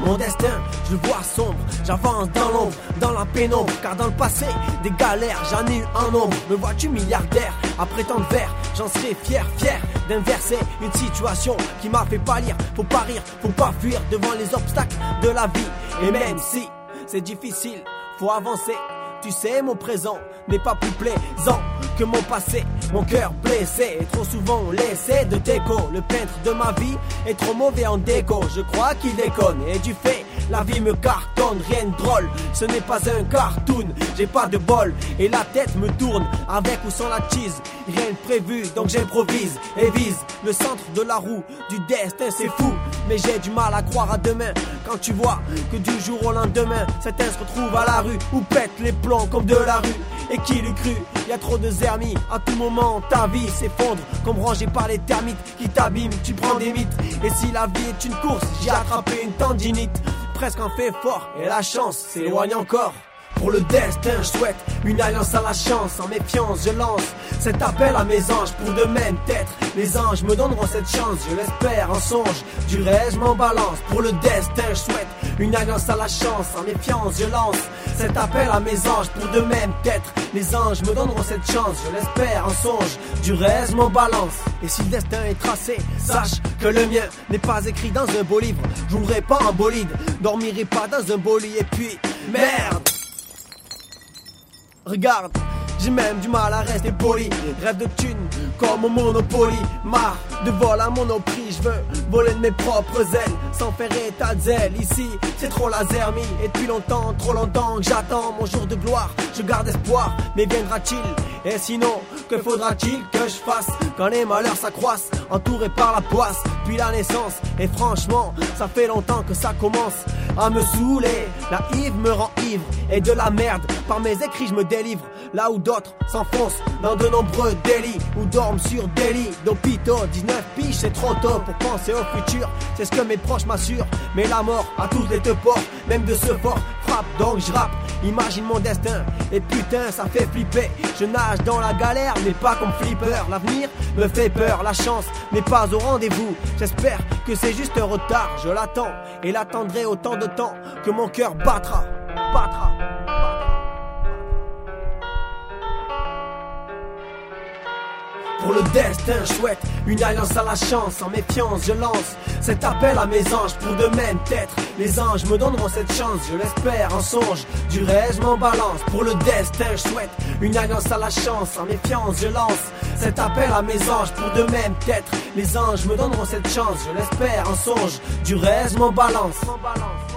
Mon destin, je le vois sombre, j'avance dans l'ombre, dans la pénombre. Car dans le passé, des galères, j'en ai eu un nombre. Me vois-tu milliardaire, après tant de verres, j'en serais fier d'inverser une situation qui m'a fait pâlir. Faut pas rire, faut pas fuir devant les obstacles de la vie. Et même si c'est difficile, faut avancer. Tu sais, mon présent n'est pas plus plaisant que mon passé. Mon cœur blessé est trop souvent laissé de déco. Le peintre de ma vie est trop mauvais en déco. Je crois qu'il déconne et du fait, la vie me cartonne. Rien de drôle, ce n'est pas un cartoon. J'ai pas de bol et la tête me tourne avec ou sans la cheese. Rien de prévu, donc j'improvise et vise le centre de la roue du destin. C'est fou, mais j'ai du mal à croire à demain. Quand tu vois que du jour au lendemain, certains se retrouvent à la rue ou pètent les plombs comme de la rue. Et qui l'eût cru, y a trop de zermis. À tout moment ta vie s'effondre comme rangée par les termites qui t'abîment, tu prends des mythes. Et si la vie est une course, j'ai attrapé une tendinite. Presque un fait fort et la chance s'éloigne encore. Pour le destin, je souhaite une alliance à la chance. En méfiance, je lance cet appel à mes anges. Pour de même être, les anges me donneront cette chance. Je l'espère, en songe, du reste, je m'en balance. Pour le destin, je souhaite une alliance à la chance. En méfiance, je lance cet appel à mes anges. Pour de même être, les anges me donneront cette chance. Je l'espère, en songe, du reste, je m'en balance. Et si le destin est tracé, sache que le mien n'est pas écrit dans un beau livre. Je jouerai pas en bolide, dormirai pas dans un beau lit. Et puis, merde! Regarde, j'ai même du mal à rester poli. Rêve de thunes comme au Monopoly. Marre de vol à Monoprix. Je veux voler de mes propres ailes sans faire état de zèle. Ici c'est trop la zermie. Et depuis longtemps, trop longtemps que j'attends mon jour de gloire. Je garde espoir, mais viendra-t-il? Et sinon, que faudra-t-il que je fasse quand les malheurs s'accroissent, entouré par la poisse puis la naissance? Et franchement, ça fait longtemps que ça commence à me saouler. La hive me rend ivre et de la merde. Par mes écrits je me délivre, là où d'autres s'enfoncent dans de nombreux délits ou dorment sur des lits d'hôpitaux. 19 piges c'est trop tôt pour penser au futur, c'est ce que mes proches m'assurent. Mais la mort a tous les deux ports, même de ce fort frappe, donc je rappe. Imagine mon destin et putain ça fait flipper. Je nage dans la galère mais pas comme Flipper. L'avenir me fait peur, la chance n'est pas au rendez-vous. J'espère que c'est juste un retard, je l'attends et l'attendrai autant de temps que mon cœur battra. Pour le destin, je souhaite une alliance à la chance. En méfiance, je lance cet appel à mes anges. Pour de même être, les anges me donneront cette chance. Je l'espère, en songe, du reste, je m'en balance. Pour le destin, je souhaite une alliance à la chance. En méfiance, je lance cet appel à mes anges. Pour de même être, les anges me donneront cette chance. Je l'espère, en songe, du reste, je m'en balance.